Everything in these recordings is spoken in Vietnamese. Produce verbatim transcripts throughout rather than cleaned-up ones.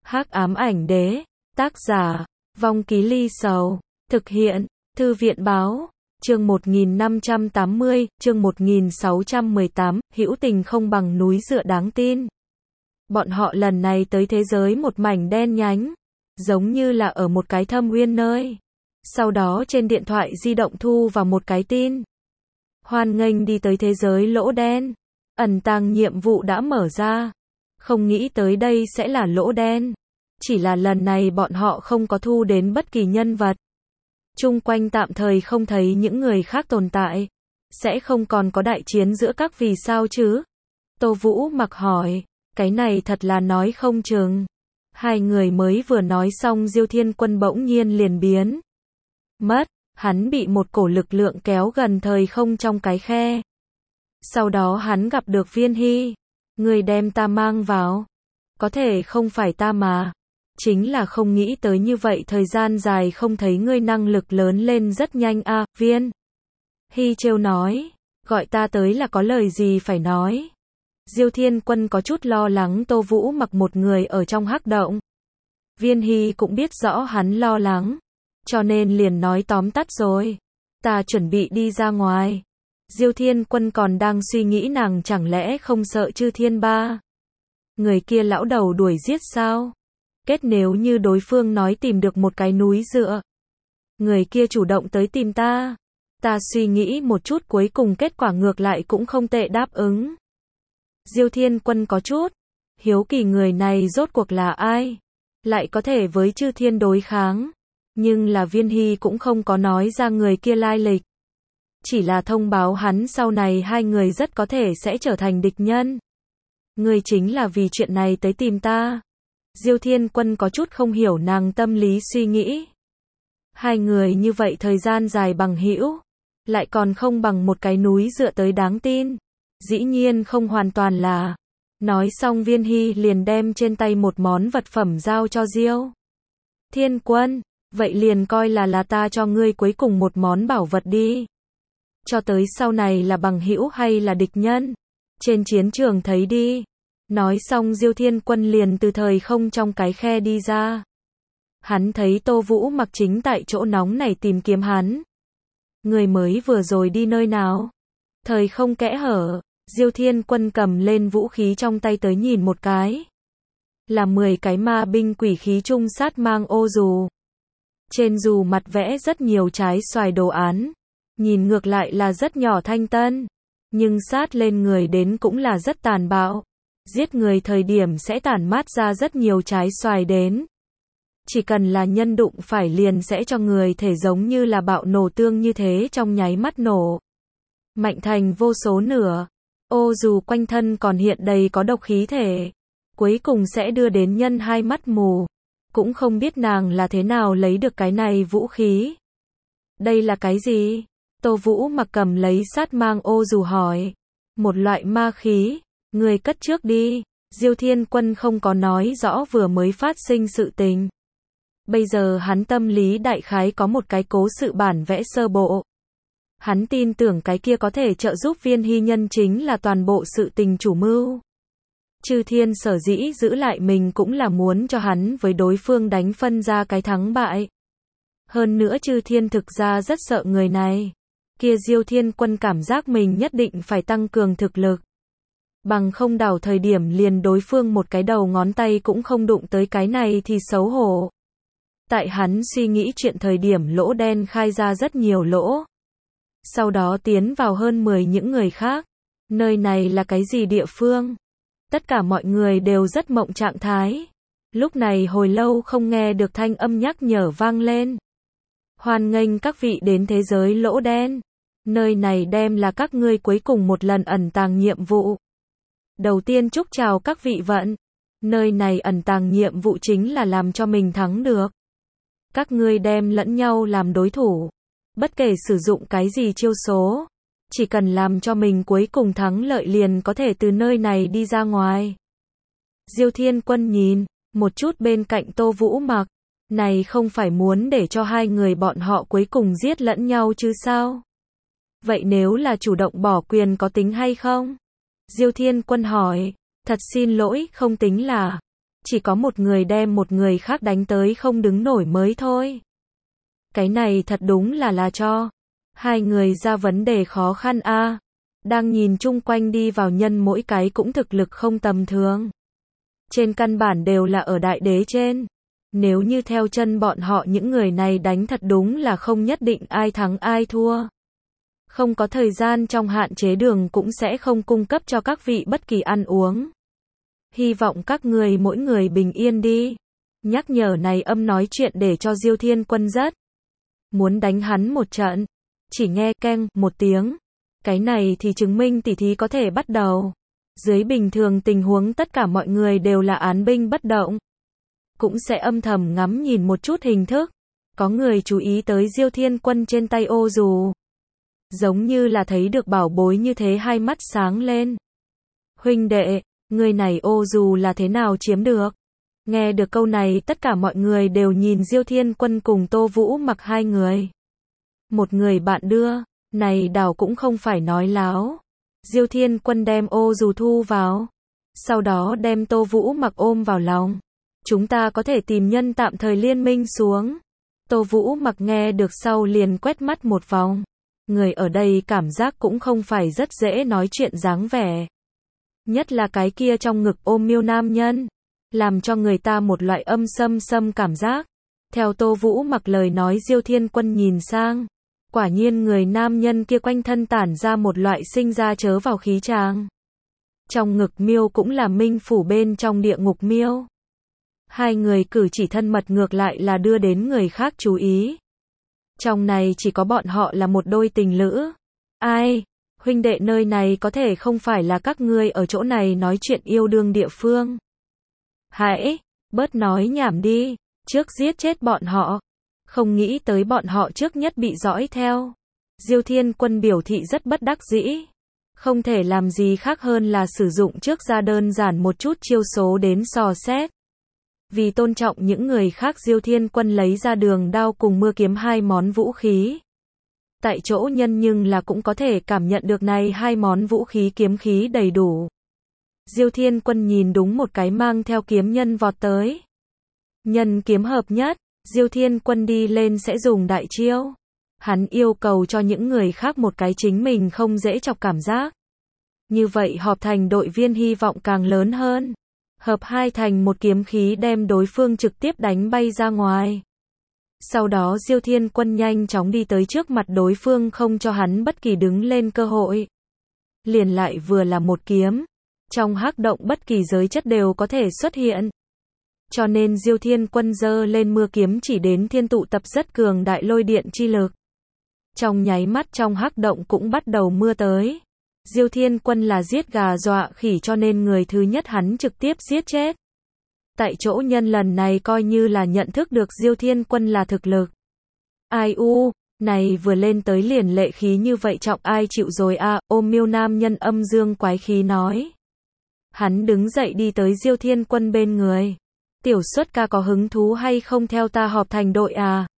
Hắc ám ảnh đế, tác giả, Vong Ký Ly Sầu, thực hiện, Thư viện báo, chương một nghìn năm trăm tám mươi, chương một nghìn sáu trăm mười tám, hữu tình không bằng núi dựa đáng tin. Bọn họ lần này tới thế giới một mảnh đen nhánh, giống như là ở một cái thâm uyên nơi. Sau đó trên điện thoại di động thu vào một cái tin. Hoan nghênh đi tới thế giới lỗ đen. Ẩn tàng nhiệm vụ đã mở ra. Không nghĩ tới đây sẽ là lỗ đen. Chỉ là lần này bọn họ không có thu đến bất kỳ nhân vật. Chung quanh tạm thời không thấy những người khác tồn tại. Sẽ không còn có đại chiến giữa các vì sao chứ? Tô Vũ Mặc hỏi. Cái này thật là nói không chừng. Hai người mới vừa nói xong Diêu Thiên Quân bỗng nhiên liền biến mất. Hắn bị một cổ lực lượng kéo gần thời không trong cái khe. Sau đó hắn gặp được Viên Hy. Người đem ta mang vào. Có thể không phải ta mà. Chính là không nghĩ tới như vậy thời gian dài không thấy ngươi năng lực lớn lên rất nhanh a. À, Viên Hy trêu nói. Gọi ta tới là có lời gì phải nói. Diêu Thiên Quân có chút lo lắng Tô Vũ Mặc một người ở trong hắc động. Viên Hy cũng biết rõ hắn lo lắng. Cho nên liền nói tóm tắt rồi. Ta chuẩn bị đi ra ngoài. Diêu Thiên Quân còn đang suy nghĩ nàng chẳng lẽ không sợ Chư Thiên Ba. Người kia lão đầu đuổi giết sao? Kết nếu như đối phương nói tìm được một cái núi dựa. Người kia chủ động tới tìm ta. Ta suy nghĩ một chút cuối cùng kết quả ngược lại cũng không tệ đáp ứng. Diêu Thiên Quân có chút hiếu kỳ người này rốt cuộc là ai? Lại có thể với Chư Thiên đối kháng. Nhưng là Viên Hy cũng không có nói ra người kia lai lịch. Chỉ là thông báo hắn sau này hai người rất có thể sẽ trở thành địch nhân. Người chính là vì chuyện này tới tìm ta. Diêu Thiên Quân có chút không hiểu nàng tâm lý suy nghĩ. Hai người như vậy thời gian dài bằng hữu, lại còn không bằng một cái núi dựa tới đáng tin. Dĩ nhiên không hoàn toàn là. Nói xong Viên Hy liền đem trên tay một món vật phẩm giao cho Diêu Thiên Quân. Vậy liền coi là là ta cho ngươi cuối cùng một món bảo vật đi. Cho tới sau này là bằng hữu hay là địch nhân. Trên chiến trường thấy đi. Nói xong Diêu Thiên Quân liền từ thời không trong cái khe đi ra. Hắn thấy Tô Vũ Mặc chính tại chỗ nóng này tìm kiếm hắn. Người mới vừa rồi đi nơi nào? Thời không kẽ hở. Diêu Thiên Quân cầm lên vũ khí trong tay tới nhìn một cái. Là mười cái ma binh quỷ khí trung sát mang ô dù. Trên dù mặt vẽ rất nhiều trái xoài đồ án. Nhìn ngược lại là rất nhỏ thanh tân. Nhưng sát lên người đến cũng là rất tàn bạo. Giết người thời điểm sẽ tản mát ra rất nhiều trái xoài đến. Chỉ cần là nhân đụng phải liền sẽ cho người thể giống như là bạo nổ tương như thế trong nháy mắt nổ. Mạnh thành vô số nửa. Ô dù quanh thân còn hiện đầy có độc khí thể. Cuối cùng sẽ đưa đến nhân hai mắt mù. Cũng không biết nàng là thế nào lấy được cái này vũ khí. Đây là cái gì? Tô Vũ Mặc cầm lấy sát mang ô dù hỏi. Một loại ma khí. Người cất trước đi. Diêu Thiên Quân không có nói rõ vừa mới phát sinh sự tình. Bây giờ hắn tâm lý đại khái có một cái cố sự bản vẽ sơ bộ. Hắn tin tưởng cái kia có thể trợ giúp Viên Hy nhân chính là toàn bộ sự tình chủ mưu. Chư Thiên sở dĩ giữ lại mình cũng là muốn cho hắn với đối phương đánh phân ra cái thắng bại. Hơn nữa Chư Thiên thực ra rất sợ người này. Kia Diêu Thiên Quân cảm giác mình nhất định phải tăng cường thực lực. Bằng không đảo thời điểm liền đối phương một cái đầu ngón tay cũng không đụng tới cái này thì xấu hổ. Tại hắn suy nghĩ chuyện thời điểm lỗ đen khai ra rất nhiều lỗ. Sau đó tiến vào hơn mười những người khác. Nơi này là cái gì địa phương? Tất cả mọi người đều rất mộng trạng thái. Lúc này hồi lâu không nghe được thanh âm nhắc nhở vang lên. Hoan nghênh các vị đến thế giới lỗ đen. Nơi này đem là các ngươi cuối cùng một lần ẩn tàng nhiệm vụ. Đầu tiên chúc chào các vị vận. Nơi này ẩn tàng nhiệm vụ chính là làm cho mình thắng được. Các ngươi đem lẫn nhau làm đối thủ. Bất kể sử dụng cái gì chiêu số. Chỉ cần làm cho mình cuối cùng thắng lợi liền có thể từ nơi này đi ra ngoài. Diêu Thiên Quân nhìn một chút bên cạnh Tô Vũ Mặc. Này không phải muốn để cho hai người bọn họ cuối cùng giết lẫn nhau chứ sao? Vậy nếu là chủ động bỏ quyền có tính hay không? Diêu Thiên Quân hỏi. Thật xin lỗi, không tính là. chỉ có một người đem một người khác đánh tới không đứng nổi mới thôi. Cái này thật đúng là là cho hai người ra vấn đề khó khăn a. À. Đang nhìn chung quanh đi vào nhân mỗi cái cũng thực lực không tầm thường. Trên căn bản đều là ở đại đế trên. Nếu như theo chân bọn họ những người này đánh thật đúng là không nhất định ai thắng ai thua. Không có thời gian trong hạn chế đường cũng sẽ không cung cấp cho các vị bất kỳ ăn uống. Hy vọng các người mỗi người bình yên đi. Nhắc nhở này âm nói chuyện để cho Diêu Thiên Quân rất muốn đánh hắn một trận. Chỉ nghe keng một tiếng. Cái này thì chứng minh tỉ thí có thể bắt đầu. Dưới bình thường tình huống tất cả mọi người đều là án binh bất động. Cũng sẽ âm thầm ngắm nhìn một chút hình thức. Có người chú ý tới Diêu Thiên Quân trên tay ô dù. Giống như là thấy được bảo bối như thế hai mắt sáng lên. Huynh đệ, người này ô dù là thế nào chiếm được? Nghe được câu này tất cả mọi người đều nhìn Diêu Thiên Quân cùng Tô Vũ Mặc hai người. Một người bạn đưa, này đảo cũng không phải nói láo. Diêu Thiên Quân đem ô dù thu vào. Sau đó đem Tô Vũ Mặc ôm vào lòng. Chúng ta có thể tìm nhân tạm thời liên minh xuống. Tô Vũ Mặc nghe được sau liền quét mắt một vòng. Người ở đây cảm giác cũng không phải rất dễ nói chuyện dáng vẻ. Nhất là cái kia trong ngực ôm miêu nam nhân. Làm cho người ta một loại âm xâm xâm cảm giác. Theo Tô Vũ Mặc lời nói Diêu Thiên Quân nhìn sang. Quả nhiên người nam nhân kia quanh thân tản ra một loại sinh ra chớ vào khí tràng. Trong ngực miêu cũng là minh phủ bên trong địa ngục miêu. Hai người cử chỉ thân mật ngược lại là đưa đến người khác chú ý. Trong này chỉ có bọn họ là một đôi tình lữ. Ai? Huynh đệ nơi này có thể không phải là các ngươi ở chỗ này nói chuyện yêu đương địa phương. Hãy, bớt nói nhảm đi, trước giết chết bọn họ. Không nghĩ tới bọn họ trước nhất bị dõi theo. Diêu Thiên Quân biểu thị rất bất đắc dĩ. Không thể làm gì khác hơn là sử dụng trước ra đơn giản một chút chiêu số đến dò xét. Vì tôn trọng những người khác Diêu Thiên Quân lấy ra đường đao cùng mưa kiếm hai món vũ khí. Tại chỗ nhân nhưng là cũng có thể cảm nhận được này hai món vũ khí kiếm khí đầy đủ. Diêu Thiên Quân nhìn đúng một cái mang theo kiếm nhân vọt tới. Nhân kiếm hợp nhất, Diêu Thiên Quân đi lên sẽ dùng đại chiêu. Hắn yêu cầu cho những người khác một cái chính mình không dễ chọc cảm giác. Như vậy họp thành đội viên hy vọng càng lớn hơn. Hợp hai thành một kiếm khí đem đối phương trực tiếp đánh bay ra ngoài. Sau đó Diêu Thiên Quân nhanh chóng đi tới trước mặt đối phương không cho hắn bất kỳ đứng lên cơ hội. Liền lại vừa là một kiếm. Trong hắc động bất kỳ giới chất đều có thể xuất hiện. Cho nên Diêu Thiên Quân giơ lên mưa kiếm chỉ đến thiên tụ tập rất cường đại lôi điện chi lực. Trong nháy mắt trong hắc động cũng bắt đầu mưa tới. Diêu Thiên Quân là giết gà dọa khỉ cho nên người thứ nhất hắn trực tiếp giết chết. Tại chỗ nhân lần này coi như là nhận thức được Diêu Thiên Quân là thực lực. Ai u, này vừa lên tới liền lệ khí như vậy trọng ai chịu rồi a à, ôm miêu nam nhân âm dương quái khí nói. Hắn đứng dậy đi tới Diêu Thiên Quân bên người. Tiểu Xuất ca có hứng thú hay không theo ta họp thành đội à?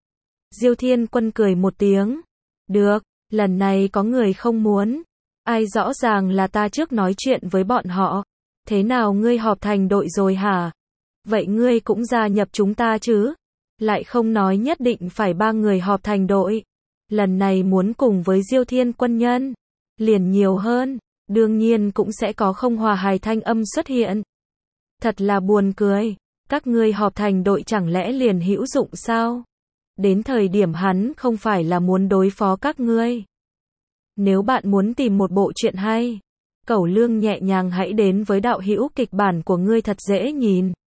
Diêu Thiên Quân cười một tiếng. Được, lần này có người không muốn. Ai rõ ràng là ta trước nói chuyện với bọn họ. Thế nào ngươi họp thành đội rồi hả? Vậy ngươi cũng gia nhập chúng ta chứ? Lại không nói nhất định phải ba người họp thành đội. Lần này muốn cùng với Diêu Thiên Quân nhân. Liền nhiều hơn. Đương nhiên cũng sẽ có không hòa hài thanh âm xuất hiện. Thật là buồn cười. Các ngươi họp thành đội chẳng lẽ liền hữu dụng sao? Đến thời điểm hắn không phải là muốn đối phó các ngươi. Nếu bạn muốn tìm một bộ truyện hay, Cẩu Lương nhẹ nhàng hãy đến với đạo hữu kịch bản của ngươi thật dễ nhìn.